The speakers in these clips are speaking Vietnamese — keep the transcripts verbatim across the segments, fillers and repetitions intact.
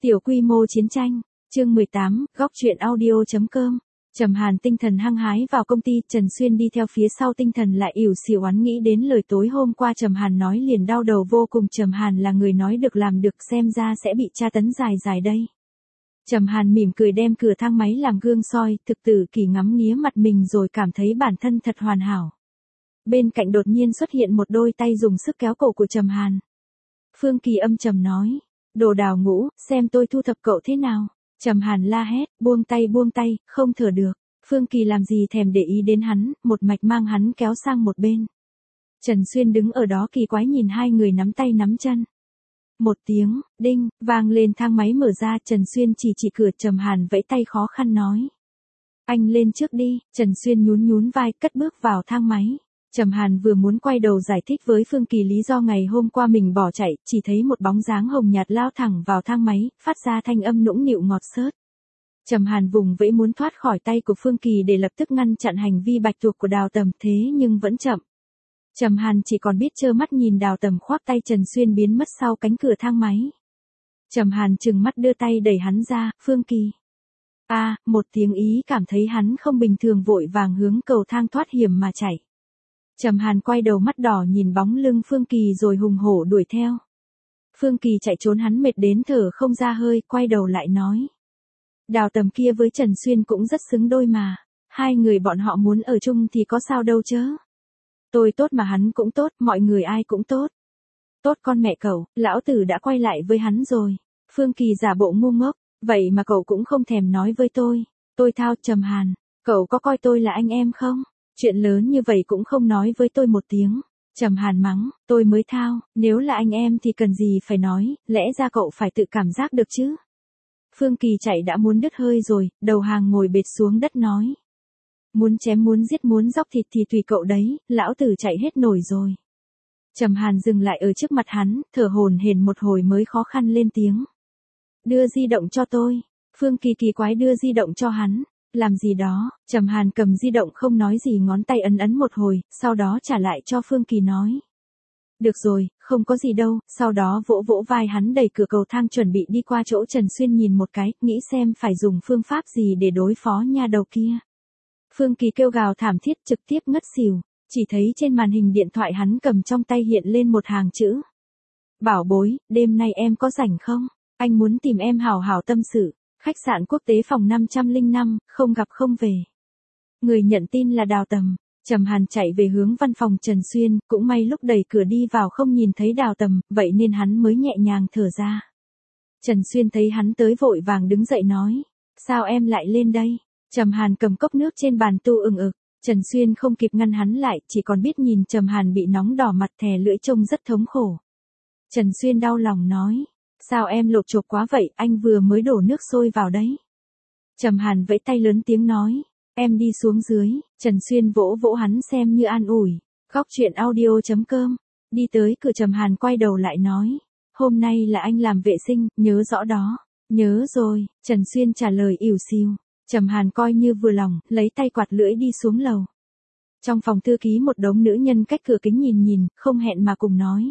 Tiểu quy mô chiến tranh, chương mười tám, góc truyện audio.com. Trầm Hàn tinh thần hăng hái vào công ty, Trần Xuyên đi theo phía sau tinh thần lại ỉu xìu oán nghĩ đến lời tối hôm qua Trầm Hàn nói liền đau đầu vô cùng. Trầm Hàn là người nói được làm được, xem ra sẽ bị tra tấn dài dài đây. Trầm Hàn mỉm cười đem cửa thang máy làm gương soi, thực tử kỳ ngắm nghía mặt mình rồi cảm thấy bản thân thật hoàn hảo. Bên cạnh đột nhiên xuất hiện một đôi tay dùng sức kéo cổ của Trầm Hàn. Phương Kỳ âm trầm nói, đồ đào ngũ, xem tôi thu thập cậu thế nào. Trầm Hàn la hét, buông tay buông tay, không thở được. Phương Kỳ làm gì thèm để ý đến hắn, một mạch mang hắn kéo sang một bên. Trần Xuyên đứng ở đó kỳ quái nhìn hai người nắm tay nắm chân. Một tiếng, đinh, vang lên, thang máy mở ra, Trần Xuyên chỉ chỉ cửa. Trầm Hàn vẫy tay khó khăn nói. Anh lên trước đi. Trần Xuyên nhún nhún vai cất bước vào thang máy. Trầm Hàn vừa muốn quay đầu giải thích với Phương Kỳ lý do ngày hôm qua mình bỏ chạy, chỉ thấy một bóng dáng hồng nhạt lao thẳng vào thang máy, phát ra thanh âm nũng nịu ngọt xớt. Trầm Hàn vùng vẫy muốn thoát khỏi tay của Phương Kỳ để lập tức ngăn chặn hành vi bạch tuộc của Đào Tầm, thế nhưng vẫn chậm. Trầm Hàn chỉ còn biết trơ mắt nhìn Đào Tầm khoác tay Trần Xuyên biến mất sau cánh cửa thang máy. Trầm Hàn trừng mắt đưa tay đẩy hắn ra, Phương Kỳ. A, à, một tiếng ý cảm thấy hắn không bình thường vội vàng hướng cầu thang thoát hiểm mà chạy. Trầm Hàn quay đầu mắt đỏ nhìn bóng lưng Phương Kỳ rồi hùng hổ đuổi theo. Phương Kỳ chạy trốn hắn mệt đến thở không ra hơi, quay đầu lại nói. Đào Tầm kia với Trần Xuyên cũng rất xứng đôi mà. Hai người bọn họ muốn ở chung thì có sao đâu chớ. Tôi tốt mà hắn cũng tốt, mọi người ai cũng tốt. Tốt con mẹ cậu, lão tử đã quay lại với hắn rồi. Phương Kỳ giả bộ ngu ngốc, vậy mà cậu cũng không thèm nói với tôi. Tôi thao. Trầm Hàn, cậu có coi tôi là anh em không? Chuyện lớn như vậy cũng không nói với tôi một tiếng. Trầm Hàn mắng, tôi mới thao, nếu là anh em thì cần gì phải nói, lẽ ra cậu phải tự cảm giác được chứ. Phương Kỳ chạy đã muốn đứt hơi rồi, đầu hàng ngồi bệt xuống đất nói. Muốn chém muốn giết muốn dóc thịt thì tùy cậu đấy, lão tử chạy hết nổi rồi. Trầm Hàn dừng lại ở trước mặt hắn, thở hổn hển một hồi mới khó khăn lên tiếng. Đưa di động cho tôi. Phương Kỳ kỳ quái đưa di động cho hắn. Làm gì đó, Trầm Hàn cầm di động không nói gì, ngón tay ấn ấn một hồi, sau đó trả lại cho Phương Kỳ nói. Được rồi, không có gì đâu, sau đó vỗ vỗ vai hắn đẩy cửa cầu thang chuẩn bị đi qua chỗ Trần Xuyên nhìn một cái, nghĩ xem phải dùng phương pháp gì để đối phó nha đầu kia. Phương Kỳ kêu gào thảm thiết trực tiếp ngất xỉu, chỉ thấy trên màn hình điện thoại hắn cầm trong tay hiện lên một hàng chữ. Bảo bối, đêm nay em có rảnh không? Anh muốn tìm em hào hào tâm sự. Khách sạn quốc tế phòng năm trăm lẻ năm, không gặp không về. Người nhận tin là Đào Tầm. Trầm Hàn chạy về hướng văn phòng Trần Xuyên, cũng may lúc đẩy cửa đi vào không nhìn thấy Đào Tầm, vậy nên hắn mới nhẹ nhàng thở ra. Trần Xuyên thấy hắn tới vội vàng đứng dậy nói, sao em lại lên đây? Trầm Hàn cầm cốc nước trên bàn tu ừng ực, Trần Xuyên không kịp ngăn hắn lại, chỉ còn biết nhìn Trầm Hàn bị nóng đỏ mặt thè lưỡi trông rất thống khổ. Trần Xuyên đau lòng nói. Sao em lột chộp quá vậy, anh vừa mới đổ nước sôi vào đấy. Trầm Hàn vẫy tay lớn tiếng nói, em đi xuống dưới. Trần Xuyên vỗ vỗ hắn xem như an ủi. Góc truyện audio.com. Đi tới cửa Trầm Hàn quay đầu lại nói, hôm nay là anh làm vệ sinh, nhớ rõ đó. Nhớ rồi, Trần Xuyên trả lời ỉu xìu. Trầm Hàn coi như vừa lòng, lấy tay quạt lưỡi đi xuống lầu. Trong phòng thư ký một đống nữ nhân cách cửa kính nhìn nhìn, không hẹn mà cùng nói.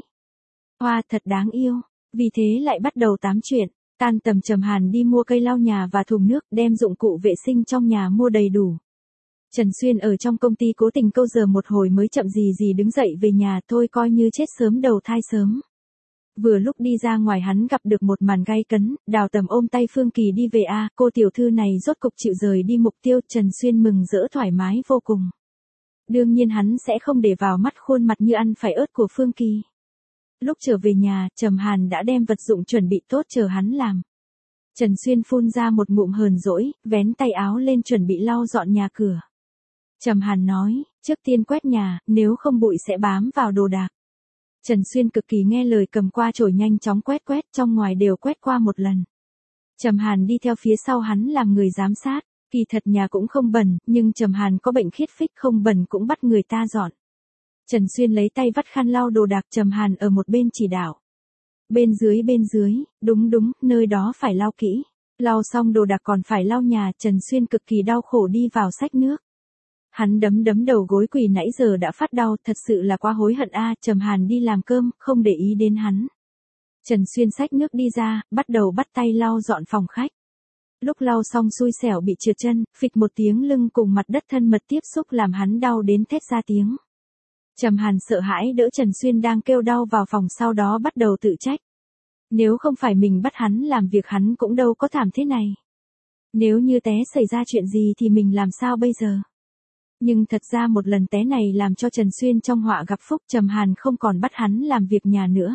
Hoa thật đáng yêu. Vì thế lại bắt đầu tám chuyện. Tan tầm Trầm Hàn đi mua cây lau nhà và thùng nước, đem dụng cụ vệ sinh trong nhà mua đầy đủ. Trần Xuyên ở trong công ty cố tình câu giờ một hồi mới chậm gì gì đứng dậy về nhà, thôi coi như chết sớm đầu thai sớm. Vừa lúc đi ra ngoài hắn gặp được một màn gay cấn, Đào Tầm ôm tay Phương Kỳ đi về. A, cô tiểu thư này rốt cục chịu rời đi mục tiêu. Trần Xuyên mừng rỡ thoải mái vô cùng. Đương nhiên hắn sẽ không để vào mắt khuôn mặt như ăn phải ớt của Phương Kỳ. Lúc trở về nhà, Trầm Hàn đã đem vật dụng chuẩn bị tốt chờ hắn làm. Trần Xuyên phun ra một ngụm hờn dỗi, vén tay áo lên chuẩn bị lau dọn nhà cửa. Trầm Hàn nói, trước tiên quét nhà, nếu không bụi sẽ bám vào đồ đạc. Trần Xuyên cực kỳ nghe lời cầm qua chổi nhanh chóng quét quét, trong ngoài đều quét qua một lần. Trầm Hàn đi theo phía sau hắn làm người giám sát, kỳ thật nhà cũng không bẩn, nhưng Trầm Hàn có bệnh khiết phích, không bẩn cũng bắt người ta dọn. Trần Xuyên lấy tay vắt khăn lau đồ đạc, Trầm Hàn ở một bên chỉ đạo. Bên dưới bên dưới, đúng đúng, nơi đó phải lau kỹ. Lau xong đồ đạc còn phải lau nhà, Trần Xuyên cực kỳ đau khổ đi vào xách nước. Hắn đấm đấm đầu gối quỳ nãy giờ đã phát đau, thật sự là quá hối hận a. Trầm Hàn đi làm cơm, không để ý đến hắn. Trần Xuyên xách nước đi ra, bắt đầu bắt tay lau dọn phòng khách. Lúc lau xong xui xẻo bị trượt chân, phịch một tiếng lưng cùng mặt đất thân mật tiếp xúc làm hắn đau đến thét ra tiếng. Trầm Hàn sợ hãi đỡ Trần Xuyên đang kêu đau vào phòng, sau đó bắt đầu tự trách. Nếu không phải mình bắt hắn làm việc hắn cũng đâu có thảm thế này. Nếu như té xảy ra chuyện gì thì mình làm sao bây giờ? Nhưng thật ra một lần té này làm cho Trần Xuyên trong họa gặp phúc, Trầm Hàn không còn bắt hắn làm việc nhà nữa.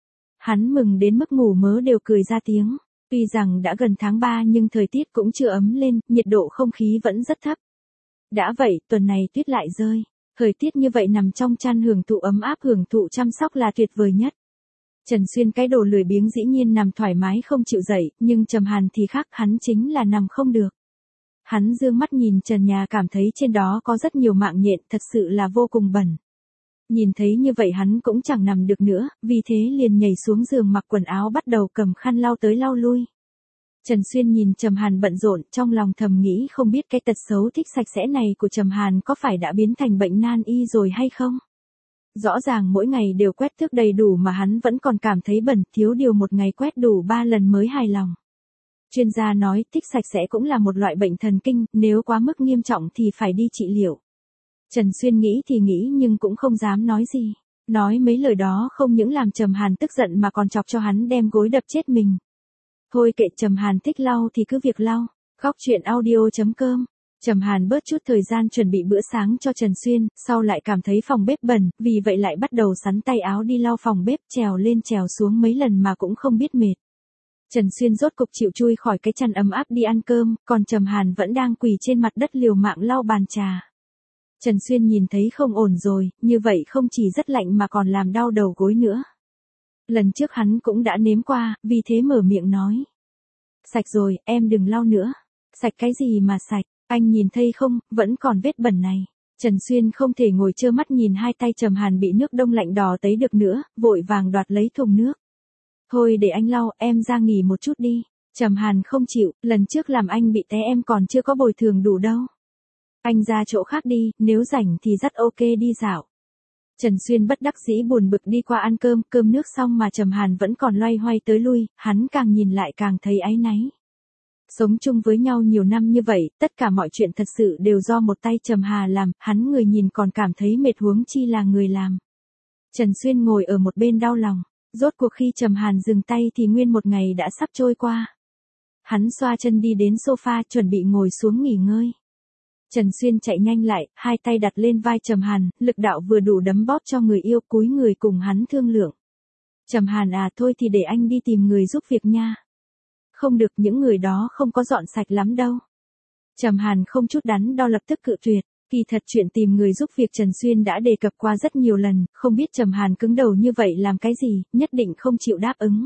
Hắn mừng đến mức ngủ mớ đều cười ra tiếng. Tuy rằng đã gần tháng ba nhưng thời tiết cũng chưa ấm lên, nhiệt độ không khí vẫn rất thấp. Đã vậy, tuần này tuyết lại rơi. Thời tiết như vậy nằm trong chăn hưởng thụ ấm áp, hưởng thụ chăm sóc là tuyệt vời nhất. Trần Xuyên cái đồ lười biếng dĩ nhiên nằm thoải mái không chịu dậy, nhưng Trầm Hàn thì khác, hắn chính là nằm không được. Hắn dương mắt nhìn trần nhà, cảm thấy trên đó có rất nhiều mạng nhện, thật sự là vô cùng bẩn. Nhìn thấy như vậy hắn cũng chẳng nằm được nữa, vì thế liền nhảy xuống giường mặc quần áo bắt đầu cầm khăn lau tới lau lui. Trần Xuyên nhìn Trầm Hàn bận rộn, trong lòng thầm nghĩ không biết cái tật xấu thích sạch sẽ này của Trầm Hàn có phải đã biến thành bệnh nan y rồi hay không? Rõ ràng mỗi ngày đều quét thước đầy đủ mà hắn vẫn còn cảm thấy bẩn, thiếu điều một ngày quét đủ ba lần mới hài lòng. Chuyên gia nói thích sạch sẽ cũng là một loại bệnh thần kinh, nếu quá mức nghiêm trọng thì phải đi trị liệu. Trần Xuyên nghĩ thì nghĩ nhưng cũng không dám nói gì. Nói mấy lời đó không những làm Trầm Hàn tức giận mà còn chọc cho hắn đem gối đập chết mình. Thôi kệ, Trầm Hàn thích lau thì cứ việc lau. Góc truyện audio chấm com. Trầm Hàn bớt chút thời gian chuẩn bị bữa sáng cho Trần Xuyên, sau lại cảm thấy phòng bếp bẩn, vì vậy lại bắt đầu sắn tay áo đi lau phòng bếp, trèo lên trèo xuống mấy lần mà cũng không biết mệt. Trần Xuyên rốt cục chịu chui khỏi cái chăn ấm áp đi ăn cơm, còn Trầm Hàn vẫn đang quỳ trên mặt đất liều mạng lau bàn trà. Trần Xuyên nhìn thấy không ổn rồi, như vậy không chỉ rất lạnh mà còn làm đau đầu gối nữa. Lần trước hắn cũng đã nếm qua, vì thế mở miệng nói. Sạch rồi, em đừng lau nữa. Sạch cái gì mà sạch, anh nhìn thấy không, vẫn còn vết bẩn này. Trần Xuyên không thể ngồi trơ mắt nhìn hai tay Trầm Hàn bị nước đông lạnh đỏ tấy được nữa, vội vàng đoạt lấy thùng nước. Thôi để anh lau, em ra nghỉ một chút đi. Trầm Hàn không chịu, lần trước làm anh bị té em còn chưa có bồi thường đủ đâu. Anh ra chỗ khác đi, nếu rảnh thì dắt ok đi dạo. Trần Xuyên bất đắc dĩ buồn bực đi qua ăn cơm, cơm nước xong mà Trầm Hàn vẫn còn loay hoay tới lui, hắn càng nhìn lại càng thấy áy náy. Sống chung với nhau nhiều năm như vậy, tất cả mọi chuyện thật sự đều do một tay Trầm Hà làm, hắn người nhìn còn cảm thấy mệt huống chi là người làm. Trần Xuyên ngồi ở một bên đau lòng, rốt cuộc khi Trầm Hàn dừng tay thì nguyên một ngày đã sắp trôi qua. Hắn xoa chân đi đến sofa chuẩn bị ngồi xuống nghỉ ngơi. Trần Xuyên chạy nhanh lại, hai tay đặt lên vai Trầm Hàn, lực đạo vừa đủ đấm bóp cho người yêu, cúi người cùng hắn thương lượng. Trầm Hàn à, thôi thì để anh đi tìm người giúp việc nha. Không được, những người đó không có dọn sạch lắm đâu. Trầm Hàn không chút đắn đo lập tức cự tuyệt. Kỳ thật chuyện tìm người giúp việc Trần Xuyên đã đề cập qua rất nhiều lần, không biết Trầm Hàn cứng đầu như vậy làm cái gì, nhất định không chịu đáp ứng.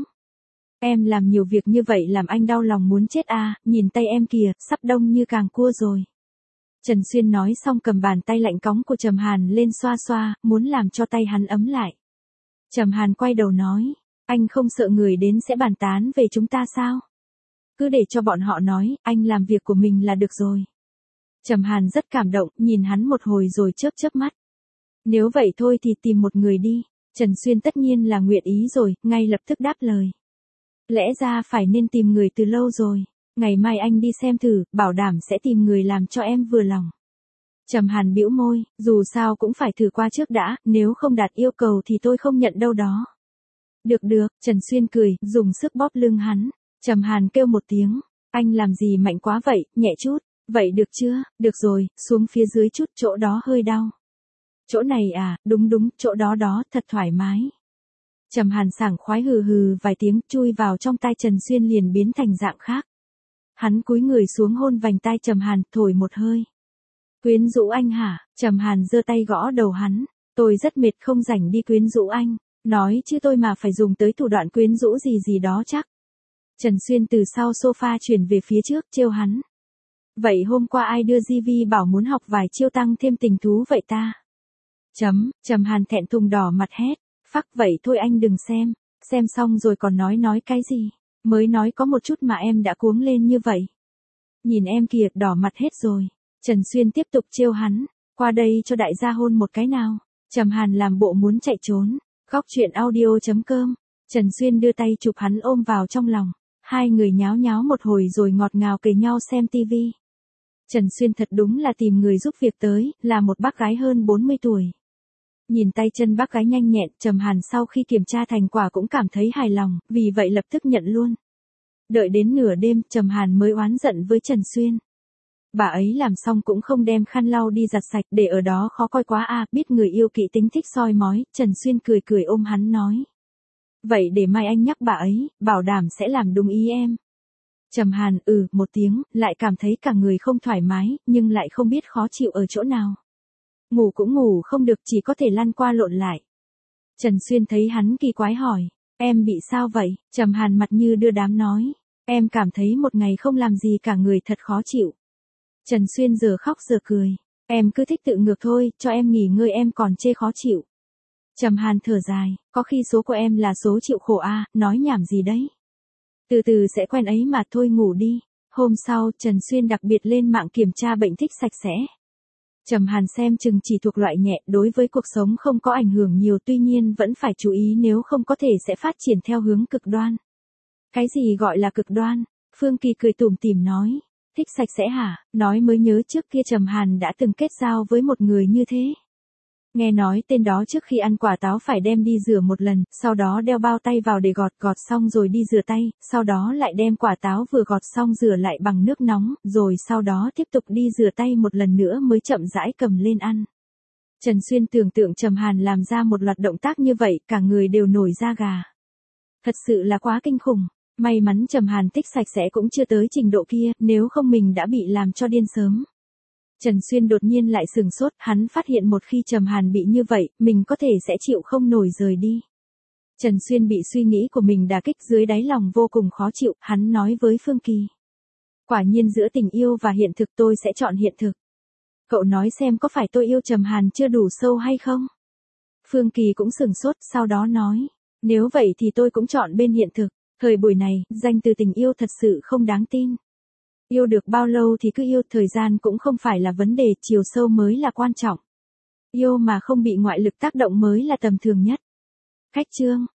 Em làm nhiều việc như vậy làm anh đau lòng muốn chết à, nhìn tay em kìa, sắp đông như càng cua rồi. Trần Xuyên nói xong cầm bàn tay lạnh cóng của Trầm Hàn lên xoa xoa, muốn làm cho tay hắn ấm lại. Trầm Hàn quay đầu nói, anh không sợ người đến sẽ bàn tán về chúng ta sao? Cứ để cho bọn họ nói, anh làm việc của mình là được rồi. Trầm Hàn rất cảm động, nhìn hắn một hồi rồi chớp chớp mắt. Nếu vậy thôi thì tìm một người đi. Trần Xuyên tất nhiên là nguyện ý rồi, ngay lập tức đáp lời. Lẽ ra phải nên tìm người từ lâu rồi. Ngày mai anh đi xem thử, bảo đảm sẽ tìm người làm cho em vừa lòng. Trầm Hàn bĩu môi, dù sao cũng phải thử qua trước đã, nếu không đạt yêu cầu thì tôi không nhận đâu đó. Được được, Trần Xuyên cười, dùng sức bóp lưng hắn. Trầm Hàn kêu một tiếng, anh làm gì mạnh quá vậy, nhẹ chút. Vậy được chưa, được rồi, xuống phía dưới chút, chỗ đó hơi đau. Chỗ này à, đúng đúng, chỗ đó đó, thật thoải mái. Trầm Hàn sảng khoái hừ hừ vài tiếng, chui vào trong tai Trần Xuyên liền biến thành dạng khác. Hắn cúi người xuống hôn vành tai Trầm Hàn, thổi một hơi. Quyến rũ anh hả? Trầm Hàn giơ tay gõ đầu hắn. Tôi rất mệt không rảnh đi quyến rũ anh. Nói chứ tôi mà phải dùng tới thủ đoạn quyến rũ gì gì đó chắc. Trần Xuyên từ sau sofa chuyển về phía trước, trêu hắn. Vậy hôm qua ai đưa gi vi bảo muốn học vài chiêu tăng thêm tình thú vậy ta? Chấm, Trầm Hàn thẹn thùng đỏ mặt hét. Phắc vậy thôi anh đừng xem. Xem xong rồi còn nói nói cái gì? Mới nói có một chút mà em đã cuống lên như vậy. Nhìn em kìa, đỏ mặt hết rồi. Trần Xuyên tiếp tục trêu hắn. Qua đây cho đại gia hôn một cái nào. Trầm Hàn làm bộ muốn chạy trốn. Góc truyện audio chấm com Trần Xuyên đưa tay chụp hắn ôm vào trong lòng. Hai người nháo nháo một hồi rồi ngọt ngào kề nhau xem tivi. Trần Xuyên thật đúng là tìm người giúp việc tới, là một bác gái hơn bốn mươi tuổi. Nhìn tay chân bác gái nhanh nhẹn, Trầm Hàn sau khi kiểm tra thành quả cũng cảm thấy hài lòng, vì vậy lập tức nhận luôn. Đợi đến nửa đêm, Trầm Hàn mới oán giận với Trần Xuyên. Bà ấy làm xong cũng không đem khăn lau đi giặt sạch, để ở đó khó coi quá à, biết người yêu kỵ tính thích soi mói. Trần Xuyên cười cười ôm hắn nói. Vậy để mai anh nhắc bà ấy, bảo đảm sẽ làm đúng ý em. Trầm Hàn ừ một tiếng, lại cảm thấy cả người không thoải mái, nhưng lại không biết khó chịu ở chỗ nào. Ngủ cũng ngủ không được, chỉ có thể lăn qua lộn lại. Trần Xuyên thấy hắn kỳ quái hỏi, em bị sao vậy? Trầm Hàn mặt như đưa đám nói, em cảm thấy một ngày không làm gì cả người thật khó chịu. Trần Xuyên giờ khóc giờ cười, em cứ thích tự ngược thôi, cho em nghỉ ngơi em còn chê khó chịu. Trầm Hàn thở dài, có khi số của em là số chịu khổ à, nói nhảm gì đấy. Từ từ sẽ quen ấy mà, thôi ngủ đi. Hôm sau, Trần Xuyên đặc biệt lên mạng kiểm tra bệnh thích sạch sẽ. Trầm Hàn xem chừng chỉ thuộc loại nhẹ, đối với cuộc sống không có ảnh hưởng nhiều, tuy nhiên vẫn phải chú ý nếu không có thể sẽ phát triển theo hướng cực đoan. Cái gì gọi là cực đoan? Phương Kỳ cười tủm tỉm nói. Thích sạch sẽ hả? Nói mới nhớ trước kia Trầm Hàn đã từng kết giao với một người như thế. Nghe nói tên đó trước khi ăn quả táo phải đem đi rửa một lần, sau đó đeo bao tay vào để gọt, gọt xong rồi đi rửa tay, sau đó lại đem quả táo vừa gọt xong rửa lại bằng nước nóng, rồi sau đó tiếp tục đi rửa tay một lần nữa mới chậm rãi cầm lên ăn. Trần Xuyên tưởng tượng Trầm Hàn làm ra một loạt động tác như vậy, cả người đều nổi da gà. Thật sự là quá kinh khủng. May mắn Trầm Hàn thích sạch sẽ cũng chưa tới trình độ kia, nếu không mình đã bị làm cho điên sớm. Trần Xuyên đột nhiên lại sừng sốt, hắn phát hiện một khi Trầm Hàn bị như vậy, mình có thể sẽ chịu không nổi rời đi. Trần Xuyên bị suy nghĩ của mình đả kích, dưới đáy lòng vô cùng khó chịu, hắn nói với Phương Kỳ. Quả nhiên giữa tình yêu và hiện thực tôi sẽ chọn hiện thực. Cậu nói xem có phải tôi yêu Trầm Hàn chưa đủ sâu hay không? Phương Kỳ cũng sừng sốt, sau đó nói. Nếu vậy thì tôi cũng chọn bên hiện thực. Thời buổi này, danh từ tình yêu thật sự không đáng tin. Yêu được bao lâu thì cứ yêu, thời gian cũng không phải là vấn đề, chiều sâu mới là quan trọng. Yêu mà không bị ngoại lực tác động mới là tầm thường nhất. Cách chương